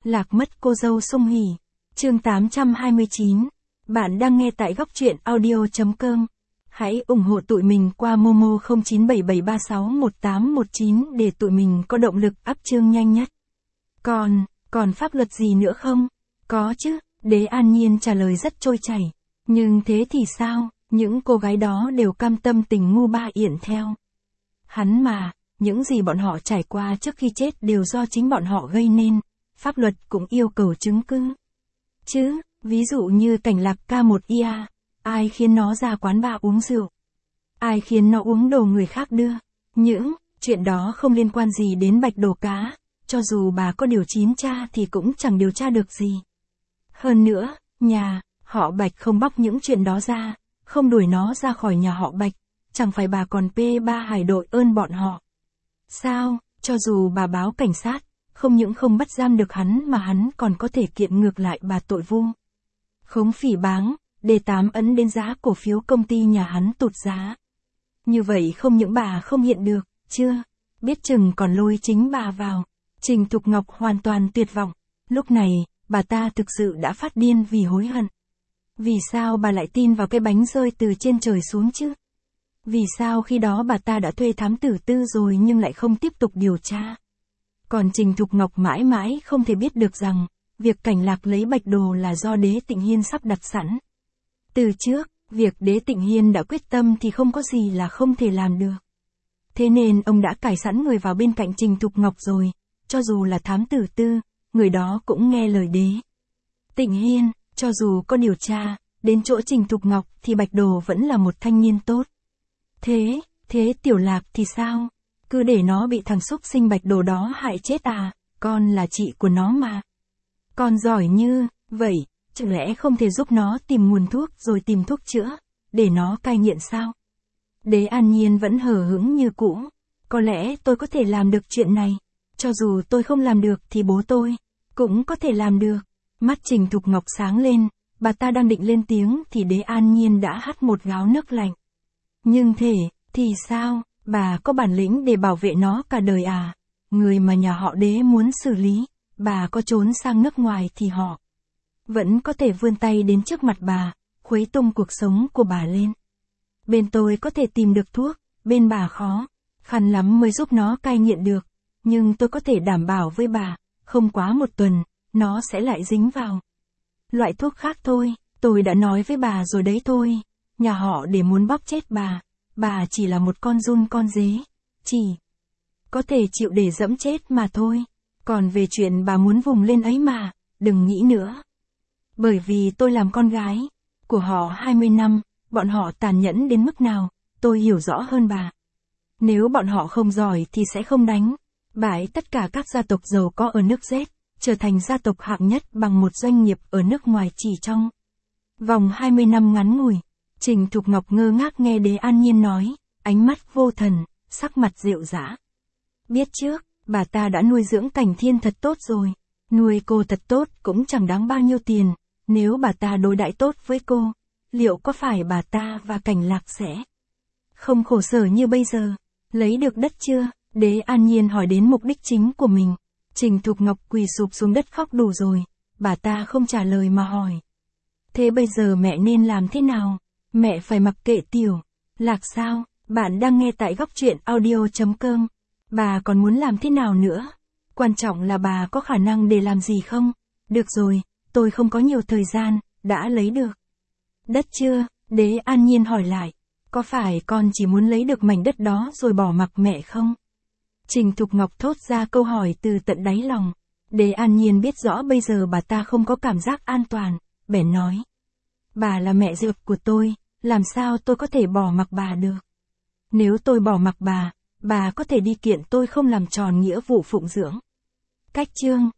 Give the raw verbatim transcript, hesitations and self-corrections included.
Lạc mất cô dâu Song Hỷ. Chương tám trăm hai mươi chín. Bạn đang nghe tại góc truyện audio chấm com. Hãy ủng hộ tụi mình qua Momo không chín bảy bảy ba sáu một tám một chín để tụi mình có động lực up chương nhanh nhất. Còn, còn pháp luật gì nữa không? Có chứ, Đế An Nhiên trả lời rất trôi chảy. Nhưng thế thì sao, những cô gái đó đều cam tâm tình ngu ba yển theo. Hắn mà, những gì bọn họ trải qua trước khi chết đều do chính bọn họ gây nên, pháp luật cũng yêu cầu chứng cứ. Chứ, ví dụ như Cảnh Lạc ca một i a, ai khiến nó ra quán bar uống rượu? Ai khiến nó uống đồ người khác đưa? Những chuyện đó không liên quan gì đến Bạch Đồ Cá, cho dù bà có điều chín tra thì cũng chẳng điều tra được gì. Hơn nữa, nhà họ Bạch không bóc những chuyện đó ra, không đuổi nó ra khỏi nhà họ Bạch, chẳng phải bà còn pê ba hải đội ơn bọn họ. Sao, cho dù bà báo cảnh sát, không những không bắt giam được hắn mà hắn còn có thể kiện ngược lại bà tội vu khống phỉ báng, đề tám ấn đến giá cổ phiếu công ty nhà hắn tụt giá. Như vậy không những bà không hiện được, chưa, biết chừng còn lôi chính bà vào. Trình Thục Ngọc hoàn toàn tuyệt vọng, lúc này, bà ta thực sự đã phát điên vì hối hận. Vì sao bà lại tin vào cái bánh rơi từ trên trời xuống chứ? Vì sao khi đó bà ta đã thuê thám tử tư rồi nhưng lại không tiếp tục điều tra? Còn Trình Thục Ngọc mãi mãi không thể biết được rằng, việc Cảnh Lạc lấy Bạch Đồ là do Đế Tịnh Hiên sắp đặt sẵn. Từ trước, việc Đế Tịnh Hiên đã quyết tâm thì không có gì là không thể làm được. Thế nên ông đã cài sẵn người vào bên cạnh Trình Thục Ngọc rồi, cho dù là thám tử tư, người đó cũng nghe lời Đế Tịnh Hiên, cho dù có điều tra, đến chỗ Trình Thục Ngọc thì Bạch Đồ vẫn là một thanh niên tốt. Thế, thế Tiểu Lạc thì sao? Cứ để nó bị thằng xúc sinh Bạch Đồ đó hại chết à, con là chị của nó mà. Con giỏi như, vậy, chẳng lẽ không thể giúp nó tìm nguồn thuốc rồi tìm thuốc chữa, để nó cai nghiện sao? Đế An Nhiên vẫn hờ hững như cũ. Có lẽ tôi có thể làm được chuyện này. Cho dù tôi không làm được thì bố tôi cũng có thể làm được. Mắt Trình Thục Ngọc sáng lên, bà ta đang định lên tiếng thì Đế An Nhiên đã hắt một gáo nước lạnh. Nhưng thể, thì sao, bà có bản lĩnh để bảo vệ nó cả đời à? Người mà nhà họ Đế muốn xử lý, bà có trốn sang nước ngoài thì họ vẫn có thể vươn tay đến trước mặt bà, khuấy tung cuộc sống của bà lên. Bên tôi có thể tìm được thuốc, bên bà khó, khăn lắm mới giúp nó cai nghiện được. Nhưng tôi có thể đảm bảo với bà, không quá một tuần, nó sẽ lại dính vào loại thuốc khác thôi. Tôi đã nói với bà rồi đấy thôi. Nhà họ để muốn bóp chết bà, bà chỉ là một con giun con dế, chỉ có thể chịu để dẫm chết mà thôi. Còn về chuyện bà muốn vùng lên ấy mà, đừng nghĩ nữa. Bởi vì tôi làm con gái của họ hai mươi năm, bọn họ tàn nhẫn đến mức nào, tôi hiểu rõ hơn bà. Nếu bọn họ không giỏi thì sẽ không đánh bãi tất cả các gia tộc giàu có ở nước Z, trở thành gia tộc hạng nhất bằng một doanh nghiệp ở nước ngoài chỉ trong vòng hai mươi năm ngắn ngủi. Trình Thục Ngọc ngơ ngác nghe Đế An Nhiên nói, ánh mắt vô thần, sắc mặt dịu dã. Biết trước, bà ta đã nuôi dưỡng Cảnh Thiên thật tốt rồi. Nuôi cô thật tốt cũng chẳng đáng bao nhiêu tiền. Nếu bà ta đối đãi tốt với cô, liệu có phải bà ta và Cảnh Lạc sẽ không khổ sở như bây giờ? Lấy được đất chưa? Đế An Nhiên hỏi đến mục đích chính của mình. Trình Thục Ngọc quỳ sụp xuống đất khóc đủ rồi. Bà ta không trả lời mà hỏi. Thế bây giờ mẹ nên làm thế nào? Mẹ phải mặc kệ Tiểu Lạc sao? Bạn đang nghe tại góc truyện audio chấm com. Bà còn muốn làm thế nào nữa? Quan trọng là bà có khả năng để làm gì không? Được rồi, tôi không có nhiều thời gian, đã lấy được đất chưa? Đế An Nhiên hỏi lại. Có phải con chỉ muốn lấy được mảnh đất đó rồi bỏ mặc mẹ không? Trình Thục Ngọc thốt ra câu hỏi từ tận đáy lòng. Đế An Nhiên biết rõ bây giờ bà ta không có cảm giác an toàn, bèn nói. Bà là mẹ ruột của tôi, làm sao tôi có thể bỏ mặc bà được? Nếu tôi bỏ mặc bà, bà có thể đi kiện tôi không làm tròn nghĩa vụ phụng dưỡng. Cách chương,